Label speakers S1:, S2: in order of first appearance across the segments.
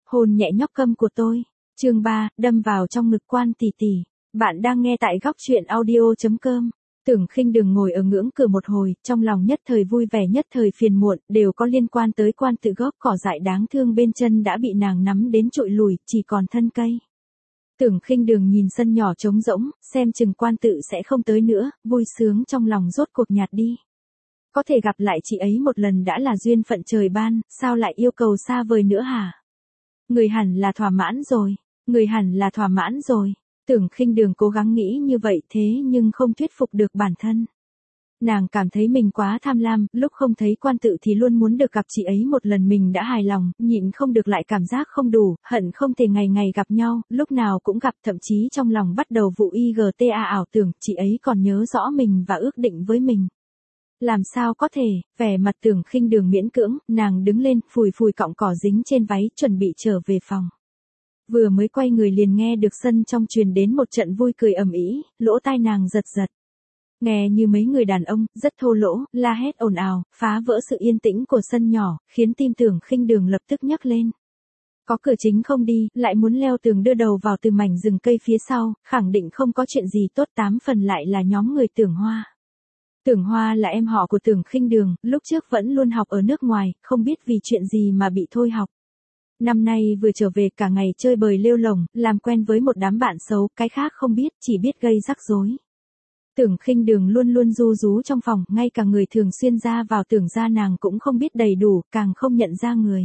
S1: Hôn nhẹ nhóc câm của tôi. Chương 3, đâm vào trong ngực Quan tỷ tỷ. Bạn đang nghe tại góc truyện audio.com. Tưởng Khinh Đường ngồi ở ngưỡng cửa một hồi, trong lòng nhất thời vui vẻ nhất thời phiền muộn, đều có liên quan tới Quan Tự gốc cỏ dại đáng thương bên chân đã bị nàng nắm đến trụi lùi, chỉ còn thân cây. Tưởng Khinh Đường nhìn sân nhỏ trống rỗng, xem chừng Quan Tự sẽ không tới nữa, vui sướng trong lòng rốt cuộc nhạt đi. Có thể gặp lại chị ấy một lần đã là duyên phận trời ban, sao lại yêu cầu xa vời nữa hả? Người hẳn là thỏa mãn rồi, người hẳn là thỏa mãn rồi. Tưởng Khinh Đường cố gắng nghĩ như vậy thế nhưng không thuyết phục được bản thân. Nàng cảm thấy mình quá tham lam, lúc không thấy Quan Tự thì luôn muốn được gặp chị ấy một lần mình đã hài lòng, nhịn không được lại cảm giác không đủ, hận không thể ngày ngày gặp nhau, lúc nào cũng gặp, thậm chí trong lòng bắt đầu vụ IGTA ảo tưởng chị ấy còn nhớ rõ mình và ước định với mình. Làm sao có thể, vẻ mặt Tưởng Khinh Đường miễn cưỡng, nàng đứng lên, phủi phủi cọng cỏ dính trên váy, chuẩn bị trở về phòng. Vừa mới quay người liền nghe được sân trong truyền đến một trận vui cười ầm ĩ, lỗ tai nàng giật giật. Nghe như mấy người đàn ông, rất thô lỗ, la hét ồn ào, phá vỡ sự yên tĩnh của sân nhỏ, khiến tim Tưởng Khinh Đường lập tức nhấc lên. Có cửa chính không đi, lại muốn leo tường đưa đầu vào từ mảnh rừng cây phía sau, khẳng định không có chuyện gì tốt, 8 phần lại là nhóm người Tưởng Hoa. Tưởng Hoa là em họ của Tưởng Khinh Đường, lúc trước vẫn luôn học ở nước ngoài, không biết vì chuyện gì mà bị thôi học. Năm nay vừa trở về cả ngày chơi bời lêu lồng, làm quen với một đám bạn xấu, cái khác không biết, chỉ biết gây rắc rối. Tưởng Khinh Đường luôn luôn ru rú trong phòng, ngay cả người thường xuyên ra vào Tưởng gia nàng cũng không biết đầy đủ, càng không nhận ra người.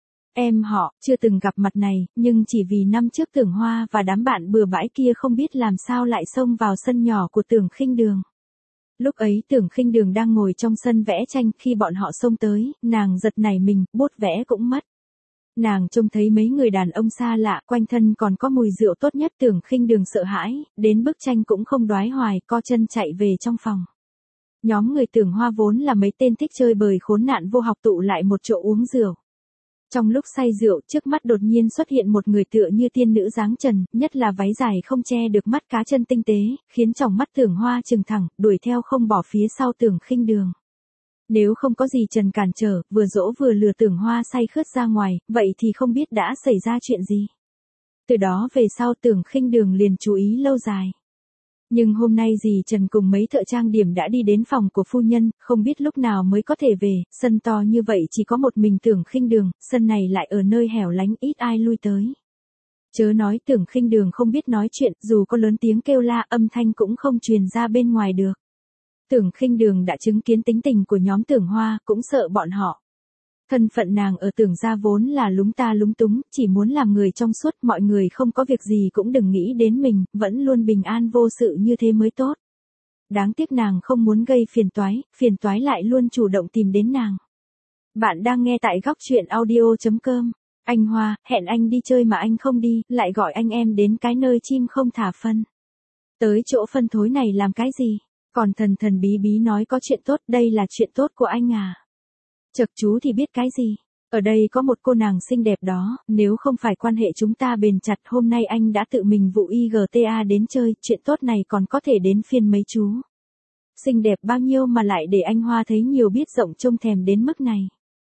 S1: Em họ, chưa từng gặp mặt này, nhưng chỉ vì năm trước Tưởng Hoa và đám bạn bừa bãi kia không biết làm sao lại xông vào sân nhỏ của Tưởng Khinh Đường. Lúc ấy Tưởng Khinh Đường đang ngồi trong sân vẽ tranh, khi bọn họ xông tới, nàng giật nảy mình, bút vẽ cũng mất. Nàng trông thấy mấy người đàn ông xa lạ, quanh thân còn có mùi rượu tốt nhất, Tưởng Khinh Đường sợ hãi, đến bức tranh cũng không đoái hoài, co chân chạy về trong phòng. Nhóm người Tưởng Hoa vốn là mấy tên thích chơi bời khốn nạn vô học tụ lại một chỗ uống rượu. Trong lúc say rượu, trước mắt đột nhiên xuất hiện một người tựa như tiên nữ dáng trần, nhất là váy dài không che được mắt cá chân tinh tế, khiến tròng mắt Tưởng Hoa trừng thẳng, đuổi theo không bỏ phía sau Tưởng Khinh Đường. Nếu không có gì trần cản trở, vừa dỗ vừa lừa Tưởng Hoa say khướt ra ngoài, vậy thì không biết đã xảy ra chuyện gì. Từ đó về sau Tưởng Khinh Đường liền chú ý lâu dài. Nhưng hôm nay dì Trần cùng mấy thợ trang điểm đã đi đến phòng của phu nhân, không biết lúc nào mới có thể về, sân to như vậy chỉ có một mình Tưởng Khinh Đường, sân này lại ở nơi hẻo lánh ít ai lui tới. Chớ nói Tưởng Khinh Đường không biết nói chuyện, dù có lớn tiếng kêu la âm thanh cũng không truyền ra bên ngoài được. Tưởng Khinh Đường đã chứng kiến tính tình của nhóm Tưởng Hoa, cũng sợ bọn họ. Thân phận nàng ở Tưởng gia vốn là lúng ta lúng túng, chỉ muốn làm người trong suốt, mọi người không có việc gì cũng đừng nghĩ đến mình, vẫn luôn bình an vô sự như thế mới tốt. Đáng tiếc nàng không muốn gây phiền toái lại luôn chủ động tìm đến nàng. Bạn đang nghe tại góc truyện audio.com. Anh Hoa, hẹn anh đi chơi mà anh không đi, lại gọi anh em đến cái nơi chim không thả phân. Tới chỗ phân thối này làm cái gì? Còn thần thần bí bí nói có chuyện tốt, đây là chuyện tốt của anh à? Chật chú thì biết cái gì? Ở đây có một cô nàng xinh đẹp đó, nếu không phải quan hệ chúng ta bền chặt, hôm nay anh đã tự mình vụ IGTA đến chơi, chuyện tốt này còn có thể đến phiên mấy chú. Xinh đẹp bao nhiêu mà lại để anh Hoa thấy nhiều biết rộng trông thèm đến mức này.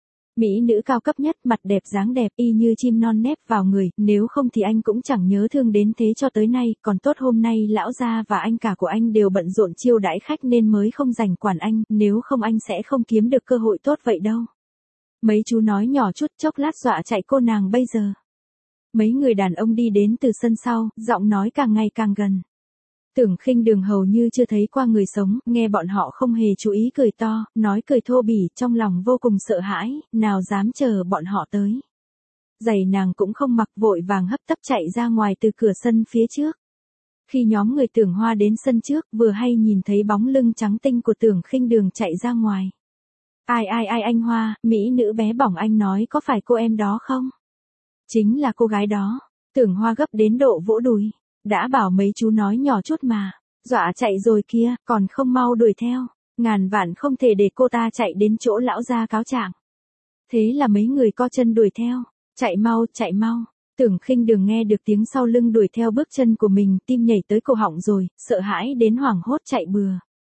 S1: Mỹ nữ cao cấp nhất, mặt đẹp dáng đẹp, y như chim non nép vào người, nếu không thì anh cũng chẳng nhớ thương đến thế cho tới nay, còn tốt hôm nay lão gia và anh cả của anh đều bận rộn chiêu đãi khách nên mới không rảnh quản anh, nếu không anh sẽ không kiếm được cơ hội tốt vậy đâu. Mấy chú nói nhỏ chút, chốc lát dọa chạy cô nàng bây giờ. Mấy người đàn ông đi đến từ sân sau, giọng nói càng ngày càng gần. Tưởng Khinh Đường hầu như chưa thấy qua người sống, nghe bọn họ không hề chú ý cười to, nói cười thô bỉ, trong lòng vô cùng sợ hãi, nào dám chờ bọn họ tới. Giày nàng cũng không mặc, vội vàng hấp tấp chạy ra ngoài từ cửa sân phía trước. Khi nhóm người Tưởng Hoa đến sân trước, vừa hay nhìn thấy bóng lưng trắng tinh của Tưởng Khinh Đường chạy ra ngoài. Ai anh Hoa, mỹ nữ bé bỏng anh nói có phải cô em đó không? Chính là cô gái đó. Tưởng Hoa gấp đến độ vỗ đùi. Đã bảo mấy chú nói nhỏ chút mà, dọa chạy rồi kia, còn không mau đuổi theo, ngàn vạn không thể để cô ta chạy đến chỗ lão gia cáo trạng. Thế là mấy người co chân đuổi theo, chạy mau, Tưởng Khinh Đường nghe được tiếng sau lưng đuổi theo bước chân của mình, tim nhảy tới cổ họng rồi, sợ hãi đến hoảng hốt chạy bừa.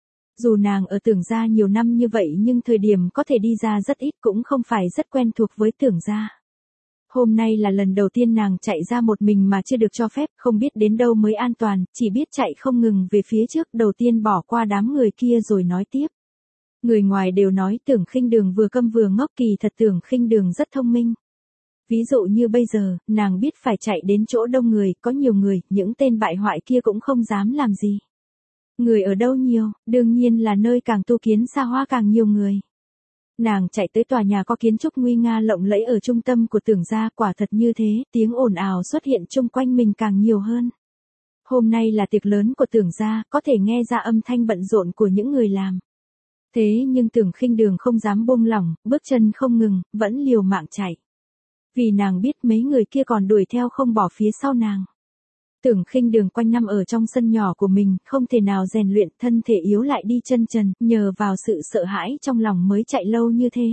S1: Dù nàng ở Tưởng gia nhiều năm như vậy nhưng thời điểm có thể đi ra rất ít, cũng không phải rất quen thuộc với Tưởng gia. Hôm nay là lần đầu tiên nàng chạy ra một mình mà chưa được cho phép, không biết đến đâu mới an toàn, chỉ biết chạy không ngừng về phía trước, đầu tiên bỏ qua đám người kia rồi nói tiếp. Người ngoài đều nói Tưởng Khinh Đường vừa câm vừa ngốc, kỳ thật Tưởng Khinh Đường rất thông minh. Ví dụ như bây giờ, nàng biết phải chạy đến chỗ đông người, có nhiều người, những tên bại hoại kia cũng không dám làm gì. Người ở đâu nhiều, đương nhiên là nơi càng tu kiến xa hoa càng nhiều người. Nàng chạy tới tòa nhà có kiến trúc nguy nga lộng lẫy ở trung tâm của Tưởng gia, quả thật như thế, tiếng ồn ào xuất hiện chung quanh mình càng nhiều hơn. Hôm nay là tiệc lớn của Tưởng gia, có thể nghe ra âm thanh bận rộn của những người làm. Thế nhưng Tưởng Khinh Đường không dám buông lỏng, bước chân không ngừng, vẫn liều mạng chạy. Vì nàng biết mấy người kia còn đuổi theo không bỏ phía sau nàng. Tưởng Khinh Đường quanh năm ở trong sân nhỏ của mình, không thể nào rèn luyện, thân thể yếu lại đi chân trần, nhờ vào sự sợ hãi trong lòng mới chạy lâu như thế.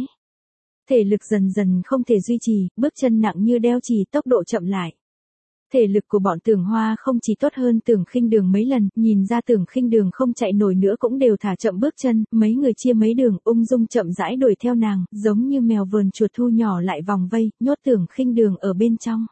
S1: Thể lực dần dần không thể duy trì, bước chân nặng như đeo chì, tốc độ chậm lại. Thể lực của bọn Tưởng Hoa không chỉ tốt hơn Tưởng Khinh Đường mấy lần, nhìn ra Tưởng Khinh Đường không chạy nổi nữa cũng đều thả chậm bước chân, mấy người chia mấy đường, ung dung chậm rãi đuổi theo nàng, giống như mèo vờn chuột thu nhỏ lại vòng vây, nhốt Tưởng Khinh Đường ở bên trong.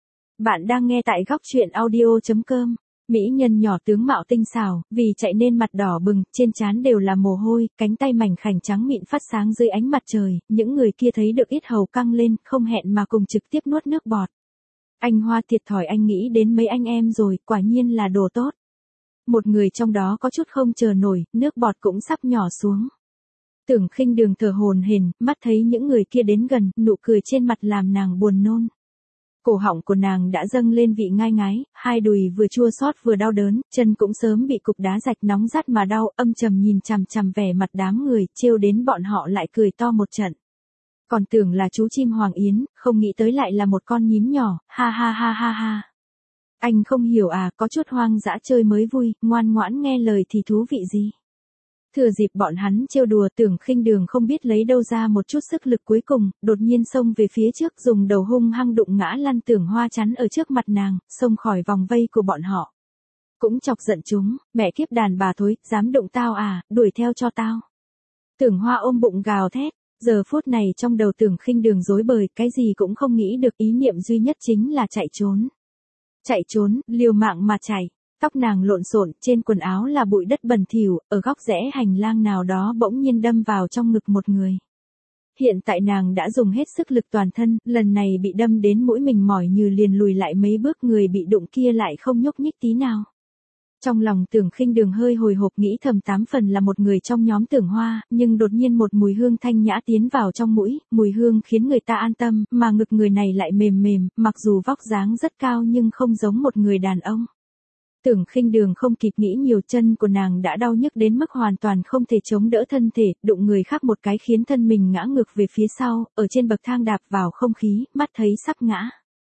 S1: Bạn đang nghe tại góc truyện audio.com. Mỹ nhân nhỏ tướng mạo tinh xảo, vì chạy nên mặt đỏ bừng, trên trán đều là mồ hôi, cánh tay mảnh khảnh trắng mịn phát sáng dưới ánh mặt trời, những người kia thấy được yết hầu căng lên, không hẹn mà cùng trực tiếp nuốt nước bọt. Anh Hoa thiệt thòi, anh nghĩ đến mấy anh em rồi, quả nhiên là đồ tốt. Một người trong đó có chút không chờ nổi, nước bọt cũng sắp nhỏ xuống. Tưởng Khinh Đường thở hổn hển, mắt thấy những người kia đến gần, nụ cười trên mặt làm nàng buồn nôn. Cổ họng của nàng đã dâng lên vị ngai ngái, hai đùi vừa chua xót vừa đau đớn, chân cũng sớm bị cục đá rạch nóng rát mà đau, âm trầm nhìn chằm chằm vẻ mặt đám người, trêu đến bọn họ lại cười to một trận. Còn tưởng là chú chim Hoàng Yến, không nghĩ tới lại là một con nhím nhỏ, ha ha ha ha ha. Anh không hiểu à, có chút hoang dã chơi mới vui, ngoan ngoãn nghe lời thì thú vị gì. Thừa dịp bọn hắn trêu đùa, Tưởng Khinh Đường không biết lấy đâu ra một chút sức lực, cuối cùng, đột nhiên xông về phía trước, dùng đầu hung hăng đụng ngã lăn Tưởng Hoa chắn ở trước mặt nàng, xông khỏi vòng vây của bọn họ. Cũng chọc giận chúng, mẹ kiếp đàn bà thối, dám đụng tao à, đuổi theo cho tao. Tưởng Hoa ôm bụng gào thét, giờ phút này trong đầu Tưởng Khinh Đường rối bời, cái gì cũng không nghĩ được, ý niệm duy nhất chính là chạy trốn. Chạy trốn, liều mạng mà chạy. Tóc nàng lộn xộn, trên quần áo là bụi đất bẩn thỉu, ở góc rẽ hành lang nào đó bỗng nhiên đâm vào trong ngực một người. Hiện tại nàng đã dùng hết sức lực toàn thân, lần này bị đâm đến mũi mình mỏi như liền lùi lại mấy bước, người bị đụng kia lại không nhúc nhích tí nào. Trong lòng Tưởng Khinh Đường hơi hồi hộp, nghĩ thầm 8 phần là một người trong nhóm Tưởng Hoa, nhưng đột nhiên một mùi hương thanh nhã tiến vào trong mũi, mùi hương khiến người ta an tâm, mà ngực người này lại mềm mềm, mặc dù vóc dáng rất cao nhưng không giống một người đàn ông. Tưởng Khinh Đường không kịp nghĩ nhiều, chân của nàng đã đau nhức đến mức hoàn toàn không thể chống đỡ thân thể, đụng người khác một cái khiến thân mình ngã ngược về phía sau, ở trên bậc thang đạp vào không khí, mắt thấy sắp ngã.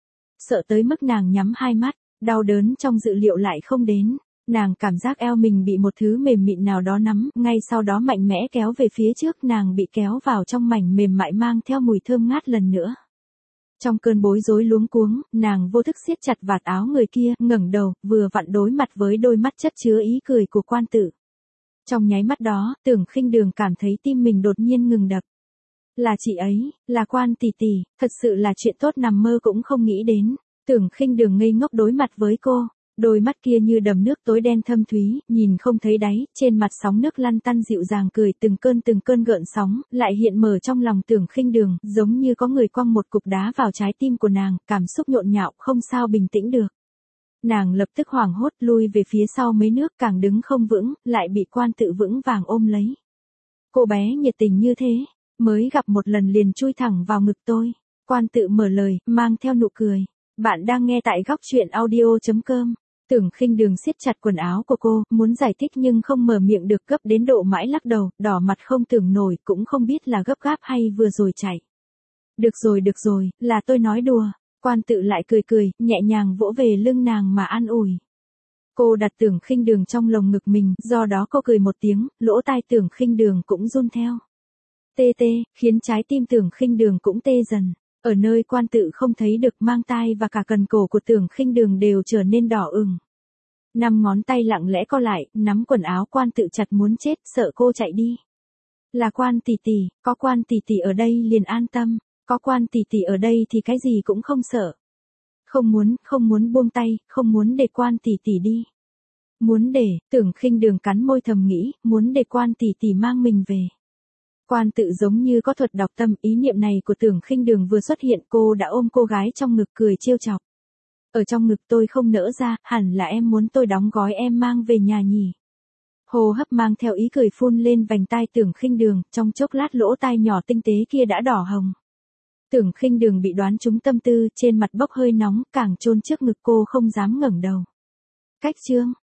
S1: Sợ tới mức nàng nhắm hai mắt, đau đớn trong dự liệu lại không đến. Nàng cảm giác eo mình bị một thứ mềm mịn nào đó nắm, ngay sau đó mạnh mẽ kéo về phía trước, nàng bị kéo vào trong mảnh mềm mại mang theo mùi thơm ngát lần nữa. Trong cơn bối rối luống cuống, nàng vô thức siết chặt vạt áo người kia, ngẩng đầu, vừa vặn đối mặt với đôi mắt chất chứa ý cười của quan tử. Trong nháy mắt đó, Tưởng Khinh Đường cảm thấy tim mình đột nhiên ngừng đập. Là chị ấy, là Quan tỷ tỷ, thật sự là chuyện tốt nằm mơ cũng không nghĩ đến. Tưởng Khinh Đường ngây ngốc đối mặt với cô. Đôi mắt kia như đầm nước tối đen thâm thúy, nhìn không thấy đáy, trên mặt sóng nước lăn tăn dịu dàng cười, từng cơn gợn sóng, lại hiện mở trong lòng Tưởng Khinh Đường, giống như có người quăng một cục đá vào trái tim của nàng, cảm xúc nhộn nhạo, không sao bình tĩnh được. Nàng lập tức hoảng hốt lui về phía sau mấy nước, càng đứng không vững, lại bị Quan tự vững vàng ôm lấy. Cô bé nhiệt tình như thế, mới gặp một lần liền chui thẳng vào ngực tôi. Quan tự mở lời, mang theo nụ cười. Bạn đang nghe tại góc truyện audio.com. Tưởng Khinh Đường siết chặt quần áo của cô, muốn giải thích nhưng không mở miệng được, gấp đến độ mãi lắc đầu, đỏ mặt không tưởng nổi, cũng không biết là gấp gáp hay vừa rồi chạy. Được rồi, là tôi nói đùa. Quan tự lại cười, nhẹ nhàng vỗ về lưng nàng mà an ủi. Cô đặt Tưởng Khinh Đường trong lồng ngực mình, do đó cô cười một tiếng, lỗ tai Tưởng Khinh Đường cũng run theo. Tê, khiến trái tim Tưởng Khinh Đường cũng tê dần. Ở nơi Quan tự không thấy được, mang tai và cả cần cổ của Tưởng Khinh Đường đều trở nên đỏ ửng. 5 ngón tay lặng lẽ co lại, nắm quần áo Quan tự chặt muốn chết, sợ cô chạy đi. Là Quan tỷ tỷ, có Quan tỷ tỷ ở đây liền an tâm. Có Quan tỷ tỷ ở đây thì cái gì cũng không sợ. Không muốn buông tay, không muốn để Quan tỷ tỷ đi. Muốn để, Tưởng Khinh Đường cắn môi thầm nghĩ, muốn để Quan tỷ tỷ mang mình về. Quan tự giống như có thuật đọc tâm, ý niệm này của Tưởng Khinh Đường vừa xuất hiện cô đã ôm cô gái trong ngực cười trêu chọc. Ở trong ngực tôi không nỡ ra, hẳn là em muốn tôi đóng gói em mang về nhà nhỉ. Hô hấp mang theo ý cười phun lên vành tai Tưởng Khinh Đường, trong chốc lát lỗ tai nhỏ tinh tế kia đã đỏ hồng. Tưởng Khinh Đường bị đoán trúng tâm tư, trên mặt bốc hơi nóng, càng chôn trước ngực cô không dám ngẩng đầu. Cách chương